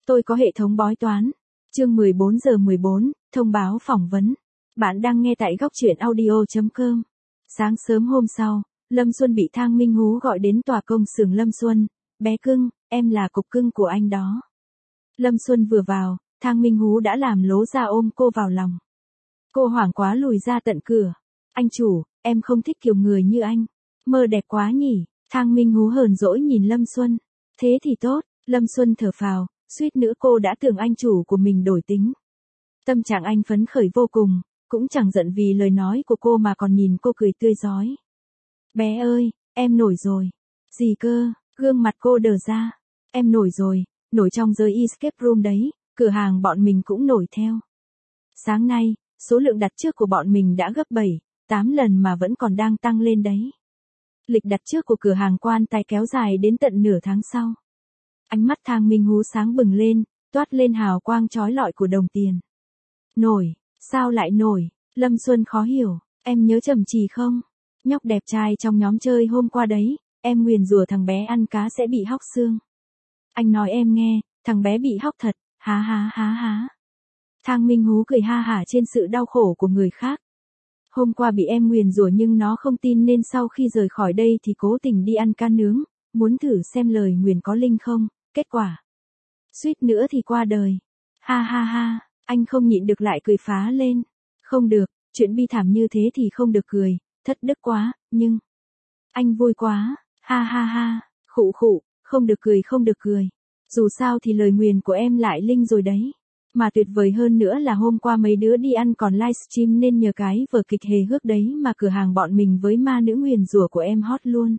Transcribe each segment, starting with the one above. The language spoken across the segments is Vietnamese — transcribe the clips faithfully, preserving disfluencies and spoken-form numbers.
Tôi có hệ thống bói toán. Chương mười bốn giờ mười bốn, thông báo phỏng vấn. Bạn đang nghe tại góc truyện audio chấm com. Sáng sớm hôm sau, Lâm Xuân bị Thang Minh Hú gọi đến tòa công xưởng. Lâm Xuân, bé cưng, em là cục cưng của anh đó. Lâm Xuân vừa vào, Thang Minh Hú đã làm lố ra ôm cô vào lòng. Cô hoảng quá lùi ra tận cửa. Anh chủ, em không thích kiểu người như anh. Mơ đẹp quá nhỉ. Thang Minh Hú hờn dỗi nhìn Lâm Xuân. Thế thì tốt. Lâm Xuân thở phào, suýt nữa cô đã tưởng anh chủ của mình đổi tính. Tâm trạng anh phấn khởi vô cùng, cũng chẳng giận vì lời nói của cô mà còn nhìn cô cười tươi rói. Bé ơi, em nổi rồi. Gì cơ? Gương mặt cô đờ ra. Em nổi rồi, nổi trong giới escape room đấy, cửa hàng bọn mình cũng nổi theo. Sáng nay, số lượng đặt trước của bọn mình đã gấp bảy, tám lần mà vẫn còn đang tăng lên đấy. Lịch đặt trước của cửa hàng Quan Tài kéo dài đến tận nửa tháng sau. Ánh mắt Thang Minh Hú sáng bừng lên, toát lên hào quang chói lọi của đồng tiền. Nổi, sao lại nổi? Lâm Xuân khó hiểu, em nhớ Trầm Trì không? Nhóc đẹp trai trong nhóm chơi hôm qua đấy, em nguyền rủa thằng bé ăn cá sẽ bị hóc xương. Anh nói em nghe, thằng bé bị hóc thật, há há há há. Thang Minh Hú cười ha hả trên sự đau khổ của người khác. Hôm qua bị em nguyền rủa nhưng nó không tin nên sau khi rời khỏi đây thì cố tình đi ăn cá nướng, muốn thử xem lời nguyền có linh không, kết quả. Suýt nữa thì qua đời. Ha ha ha, anh không nhịn được lại cười phá lên. Không được, chuyện bi thảm như thế thì không được cười, thất đức quá, nhưng... Anh vui quá, ha ha ha, khụ khụ, không được cười không được cười. Dù sao thì lời nguyền của em lại linh rồi đấy. Mà tuyệt vời hơn nữa là hôm qua mấy đứa đi ăn còn livestream nên nhờ cái vở kịch hề hước đấy mà cửa hàng bọn mình với ma nữ nguyền rủa của em hot luôn.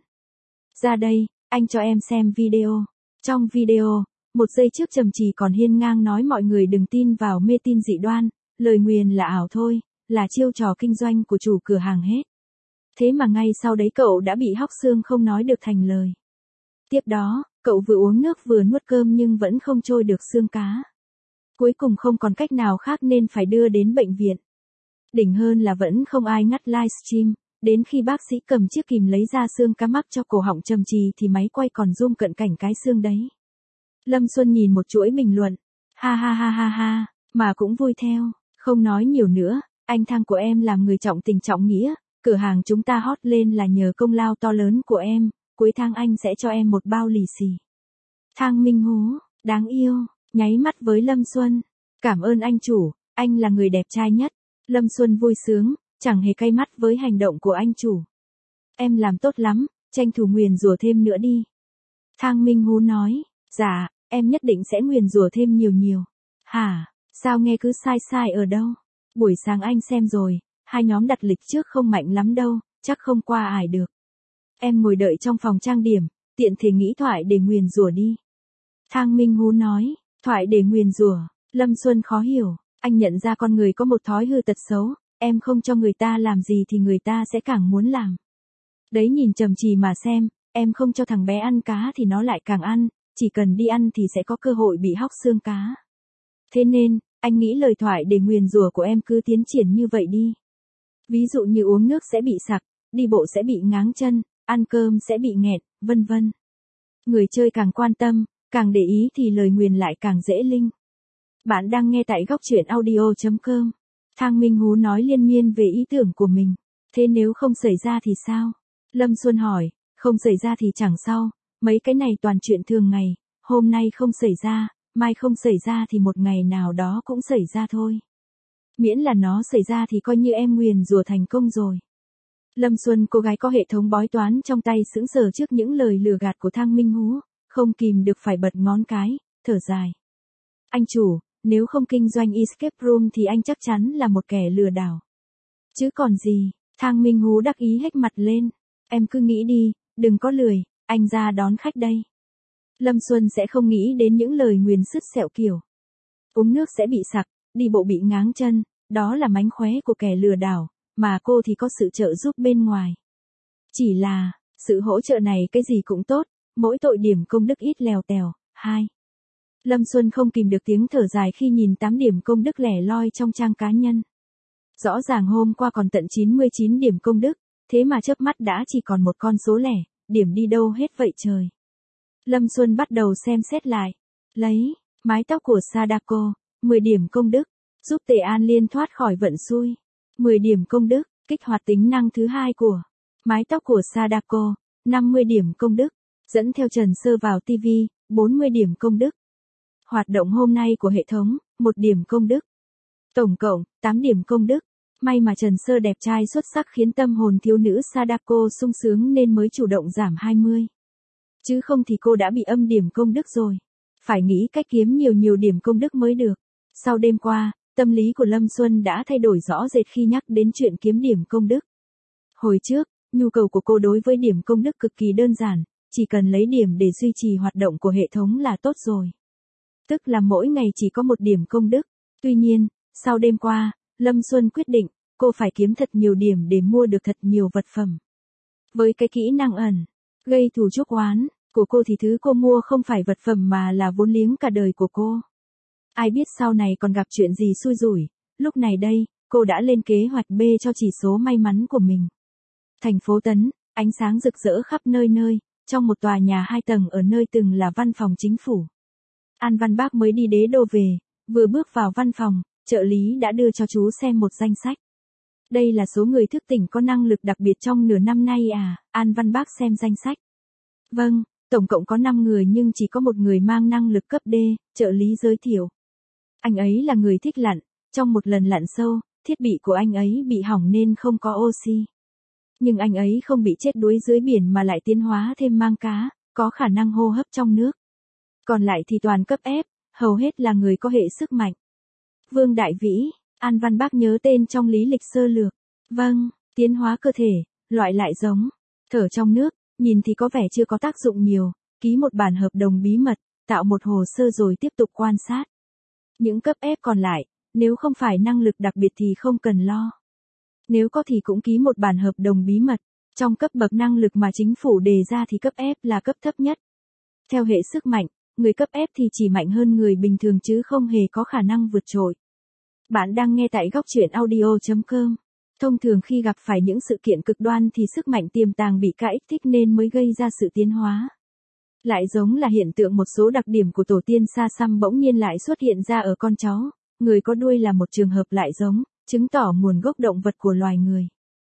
Ra đây, anh cho em xem video. Trong video, một giây trước Trầm Trì còn hiên ngang nói mọi người đừng tin vào mê tín dị đoan, lời nguyền là ảo thôi, là chiêu trò kinh doanh của chủ cửa hàng hết. Thế mà ngay sau đấy cậu đã bị hóc xương không nói được thành lời. Tiếp đó, cậu vừa uống nước vừa nuốt cơm nhưng vẫn không trôi được xương cá. Cuối cùng không còn cách nào khác nên phải đưa đến bệnh viện. Đỉnh hơn là vẫn không ai ngắt livestream, đến khi bác sĩ cầm chiếc kìm lấy ra xương cá mắc cho cổ họng Trầm Trì thì máy quay còn zoom cận cảnh cái xương đấy. Lâm Xuân nhìn một chuỗi bình luận, ha ha ha ha ha, mà cũng vui theo, không nói nhiều nữa, anh Thang của em làm người trọng tình trọng nghĩa, cửa hàng chúng ta hot lên là nhờ công lao to lớn của em, cuối tháng anh sẽ cho em một bao lì xì. Thang Minh Hú, đáng yêu, nháy mắt với Lâm Xuân, cảm ơn anh chủ, anh là người đẹp trai nhất. Lâm Xuân vui sướng, chẳng hề cay mắt với hành động của anh chủ. Em làm tốt lắm, tranh thủ nguyền rủa thêm nữa đi. Thang Minh Hú nói, dạ, em nhất định sẽ nguyền rủa thêm nhiều nhiều. Hả, sao nghe cứ sai sai ở đâu? Buổi sáng anh xem rồi, hai nhóm đặt lịch trước không mạnh lắm đâu, chắc không qua ải được. Em ngồi đợi trong phòng trang điểm, tiện thể nghĩ thoại để nguyền rủa đi. Thang Minh Hú nói, thoại để nguyền rủa. Lâm Xuân khó hiểu, anh nhận ra con người có một thói hư tật xấu, em không cho người ta làm gì thì người ta sẽ càng muốn làm. Đấy nhìn Trầm Trì mà xem, em không cho thằng bé ăn cá thì nó lại càng ăn, chỉ cần đi ăn thì sẽ có cơ hội bị hóc xương cá. Thế nên, anh nghĩ lời thoại để nguyền rủa của em cứ tiến triển như vậy đi. Ví dụ như uống nước sẽ bị sặc, đi bộ sẽ bị ngáng chân, ăn cơm sẽ bị nghẹn, vân vân. Người chơi càng quan tâm, càng để ý thì lời nguyền lại càng dễ linh. Bạn đang nghe tại góc truyện audio chấm com. Thang Minh Hú nói liên miên về ý tưởng của mình. Thế nếu không xảy ra thì sao? Lâm Xuân hỏi, không xảy ra thì chẳng sao, mấy cái này toàn chuyện thường ngày, hôm nay không xảy ra, mai không xảy ra thì một ngày nào đó cũng xảy ra thôi. Miễn là nó xảy ra thì coi như em nguyền rủa thành công rồi. Lâm Xuân cô gái có hệ thống bói toán trong tay sững sờ trước những lời lừa gạt của Thang Minh Hú, không kìm được phải bật ngón cái, thở dài. Anh chủ, nếu không kinh doanh escape room thì anh chắc chắn là một kẻ lừa đảo. Chứ còn gì, Thang Minh Hú đắc ý hết mặt lên. Em cứ nghĩ đi, đừng có lười, anh ra đón khách đây. Lâm Xuân sẽ không nghĩ đến những lời nguyền sứt sẹo kiểu. Uống nước sẽ bị sặc, đi bộ bị ngáng chân, đó là mánh khóe của kẻ lừa đảo, mà cô thì có sự trợ giúp bên ngoài. Chỉ là, sự hỗ trợ này cái gì cũng tốt, mỗi tội điểm công đức ít lèo tèo. Hai. Lâm Xuân không kìm được tiếng thở dài khi nhìn tám điểm công đức lẻ loi trong trang cá nhân. Rõ ràng hôm qua còn tận chín mươi chín điểm công đức, thế mà chớp mắt đã chỉ còn một con số lẻ, điểm đi đâu hết vậy trời. Lâm Xuân bắt đầu xem xét lại. Lấy, Mái tóc của Sadako, mười điểm công đức, giúp Tề An Liên thoát khỏi vận xui. mười điểm công đức, kích hoạt tính năng thứ hai của mái tóc của Sadako, năm mươi điểm công đức, dẫn theo Trần Sơ vào ti vi, bốn mươi điểm công đức. Hoạt động hôm nay của hệ thống, một điểm công đức. Tổng cộng, tám điểm công đức. May mà Trần Sơ đẹp trai xuất sắc khiến tâm hồn thiếu nữ Sadako sung sướng nên mới chủ động giảm hai mươi. Chứ không thì cô đã bị âm điểm công đức rồi. Phải nghĩ cách kiếm nhiều nhiều điểm công đức mới được. Sau đêm qua, tâm lý của Lâm Xuân đã thay đổi rõ rệt khi nhắc đến chuyện kiếm điểm công đức. Hồi trước, nhu cầu của cô đối với điểm công đức cực kỳ đơn giản, chỉ cần lấy điểm để duy trì hoạt động của hệ thống là tốt rồi. Tức là mỗi ngày chỉ có một điểm công đức. Tuy nhiên, sau đêm qua, Lâm Xuân quyết định, cô phải kiếm thật nhiều điểm để mua được thật nhiều vật phẩm. Với cái kỹ năng ẩn, gây thù chuốc oán của cô thì thứ cô mua không phải vật phẩm mà là vốn liếng cả đời của cô. Ai biết sau này còn gặp chuyện gì xui rủi, lúc này đây, cô đã lên kế hoạch B cho chỉ số may mắn của mình. Thành phố Tấn, ánh sáng rực rỡ khắp nơi nơi, trong một tòa nhà hai tầng ở nơi từng là văn phòng chính phủ. An Văn Bác mới đi đế đô về, vừa bước vào văn phòng, trợ lý đã đưa cho chú xem một danh sách. Đây là số người thức tỉnh có năng lực đặc biệt trong nửa năm nay à, An Văn Bác xem danh sách. Vâng, tổng cộng có năm người nhưng chỉ có một người mang năng lực cấp D, trợ lý giới thiệu. Anh ấy là người thích lặn, trong một lần lặn sâu, thiết bị của anh ấy bị hỏng nên không có oxy. Nhưng anh ấy không bị chết đuối dưới biển mà lại tiến hóa thêm mang cá, có khả năng hô hấp trong nước. Còn lại thì toàn cấp F, hầu hết là người có hệ sức mạnh. Vương Đại Vĩ, An Văn Bác nhớ tên trong lý lịch sơ lược. Vâng, tiến hóa cơ thể, loại lại giống, thở trong nước, nhìn thì có vẻ chưa có tác dụng nhiều, ký một bản hợp đồng bí mật, tạo một hồ sơ rồi tiếp tục quan sát. Những cấp F còn lại, nếu không phải năng lực đặc biệt thì không cần lo. Nếu có thì cũng ký một bản hợp đồng bí mật, trong cấp bậc năng lực mà chính phủ đề ra thì cấp F là cấp thấp nhất. Theo hệ sức mạnh, người cấp F thì chỉ mạnh hơn người bình thường chứ không hề có khả năng vượt trội. Bạn đang nghe tại góc truyện audio chấm com. Thông thường khi gặp phải những sự kiện cực đoan thì sức mạnh tiềm tàng bị kích thích nên mới gây ra sự tiến hóa. Lại giống là hiện tượng một số đặc điểm của tổ tiên xa xăm bỗng nhiên lại xuất hiện ra ở con cháu, người có đuôi là một trường hợp lại giống, chứng tỏ nguồn gốc động vật của loài người.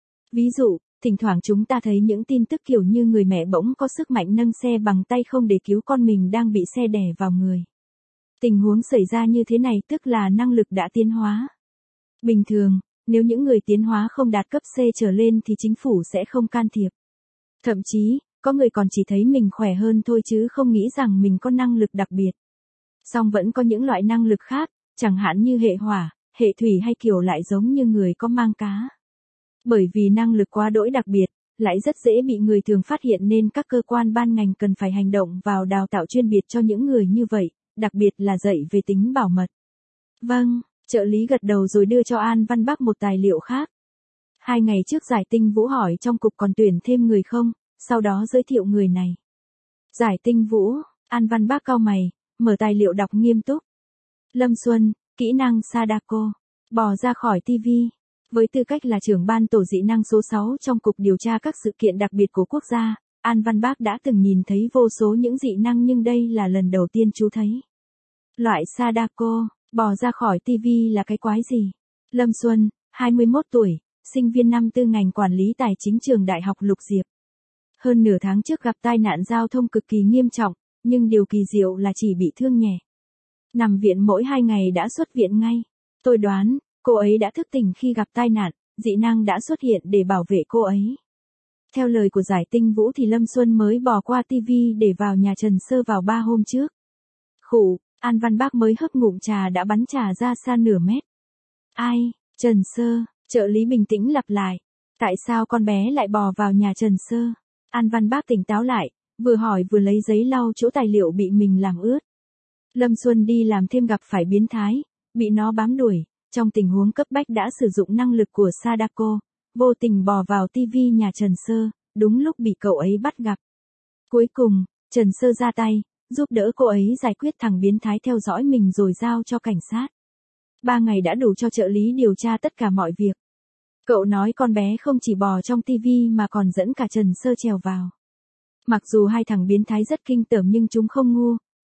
Ví dụ, thỉnh thoảng chúng ta thấy những tin tức kiểu như người mẹ bỗng có sức mạnh nâng xe bằng tay không để cứu con mình đang bị xe đè vào người. Tình huống xảy ra như thế này tức là năng lực đã tiến hóa. Bình thường, nếu những người tiến hóa không đạt cấp C trở lên thì chính phủ sẽ không can thiệp. Thậm chí, có người còn chỉ thấy mình khỏe hơn thôi chứ không nghĩ rằng mình có năng lực đặc biệt. Song vẫn có những loại năng lực khác, chẳng hạn như hệ hỏa, hệ thủy hay kiểu lại giống như người có mang cá. Bởi vì năng lực quá đỗi đặc biệt, lại rất dễ bị người thường phát hiện nên các cơ quan ban ngành cần phải hành động vào đào tạo chuyên biệt cho những người như vậy, đặc biệt là dạy về tính bảo mật. Vâng, trợ lý gật đầu rồi đưa cho An Văn Bác một tài liệu khác. Hai ngày trước Giải Tinh Vũ hỏi trong cục còn tuyển thêm người không, sau đó giới thiệu người này. Giải Tinh Vũ, An Văn Bác cau mày, mở tài liệu đọc nghiêm túc. Lâm Xuân, kỹ năng Sadako, bò ra khỏi ti vi. Với tư cách là trưởng ban tổ dị năng số sáu trong cục điều tra các sự kiện đặc biệt của quốc gia, An Văn Bác đã từng nhìn thấy vô số những dị năng nhưng đây là lần đầu tiên chú thấy. Loại Sadako, bò ra khỏi ti vi là cái quái gì? Lâm Xuân, hai mươi mốt tuổi, sinh viên năm tư ngành quản lý tài chính trường Đại học Lục Diệp. Hơn nửa tháng trước gặp tai nạn giao thông cực kỳ nghiêm trọng, nhưng điều kỳ diệu là chỉ bị thương nhẹ. Nằm viện mỗi hai ngày đã xuất viện ngay. Tôi đoán, cô ấy đã thức tỉnh khi gặp tai nạn, dị năng đã xuất hiện để bảo vệ cô ấy. Theo lời của Giải Tinh Vũ thì Lâm Xuân mới bỏ qua ti vi để vào nhà Trần Sơ vào ba hôm trước. Khủ, An Văn Bác mới hớp ngụm trà đã bắn trà ra xa nửa mét. Ai, Trần Sơ, trợ lý bình tĩnh lặp lại. Tại sao con bé lại bò vào nhà Trần Sơ? An Văn Bác tỉnh táo lại, vừa hỏi vừa lấy giấy lau chỗ tài liệu bị mình làm ướt. Lâm Xuân đi làm thêm gặp phải biến thái, bị nó bám đuổi, trong tình huống cấp bách đã sử dụng năng lực của Sadako, vô tình bò vào ti vi nhà Trần Sơ, đúng lúc bị cậu ấy bắt gặp. Cuối cùng, Trần Sơ ra tay, giúp đỡ cô ấy giải quyết thằng biến thái theo dõi mình rồi giao cho cảnh sát. Ba ngày đã đủ cho trợ lý điều tra tất cả mọi việc. Cậu nói con bé không chỉ bò trong ti vi mà còn dẫn cả Trần Sơ trèo vào. Mặc dù hai thằng biến thái rất kinh tởm nhưng chúng không ngu,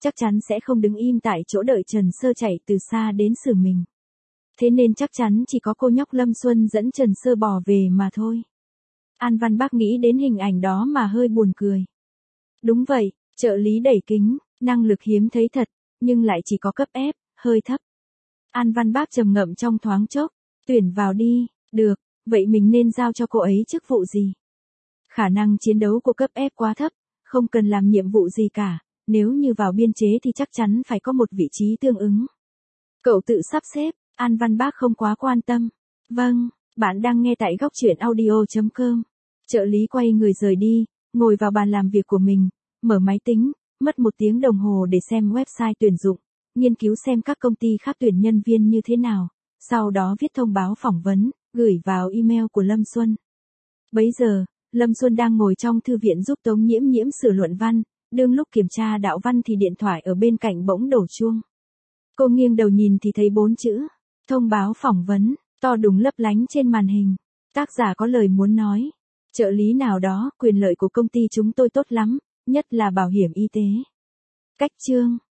chắc chắn sẽ không đứng im tại chỗ đợi Trần Sơ chạy từ xa đến xử mình. Thế nên chắc chắn chỉ có cô nhóc Lâm Xuân dẫn Trần Sơ bỏ về mà thôi. An Văn Bác nghĩ đến hình ảnh đó mà hơi buồn cười. Đúng vậy, trợ lý đẩy kính, năng lực hiếm thấy thật, nhưng lại chỉ có cấp F, hơi thấp. An Văn Bác trầm ngậm trong thoáng chốc, tuyển vào đi, được, vậy mình nên giao cho cô ấy chức vụ gì? Khả năng chiến đấu của cấp F quá thấp, không cần làm nhiệm vụ gì cả, nếu như vào biên chế thì chắc chắn phải có một vị trí tương ứng. Cậu tự sắp xếp, An Văn Bác không quá quan tâm. Vâng, bạn đang nghe tại góc truyện audio chấm com. Trợ lý quay người rời đi, ngồi vào bàn làm việc của mình, mở máy tính, mất một tiếng đồng hồ để xem website tuyển dụng, nghiên cứu xem các công ty khác tuyển nhân viên như thế nào, sau đó viết thông báo phỏng vấn, gửi vào email của Lâm Xuân. Bấy giờ, Lâm Xuân đang ngồi trong thư viện giúp Tống Nhiễm Nhiễm sửa luận văn, đương lúc kiểm tra đạo văn thì điện thoại ở bên cạnh bỗng đổ chuông. Cô nghiêng đầu nhìn thì thấy bốn chữ, thông báo phỏng vấn, to đùng lấp lánh trên màn hình. Tác giả có lời muốn nói. Trợ lý nào đó, quyền lợi của công ty chúng tôi tốt lắm, nhất là bảo hiểm y tế. Cách chương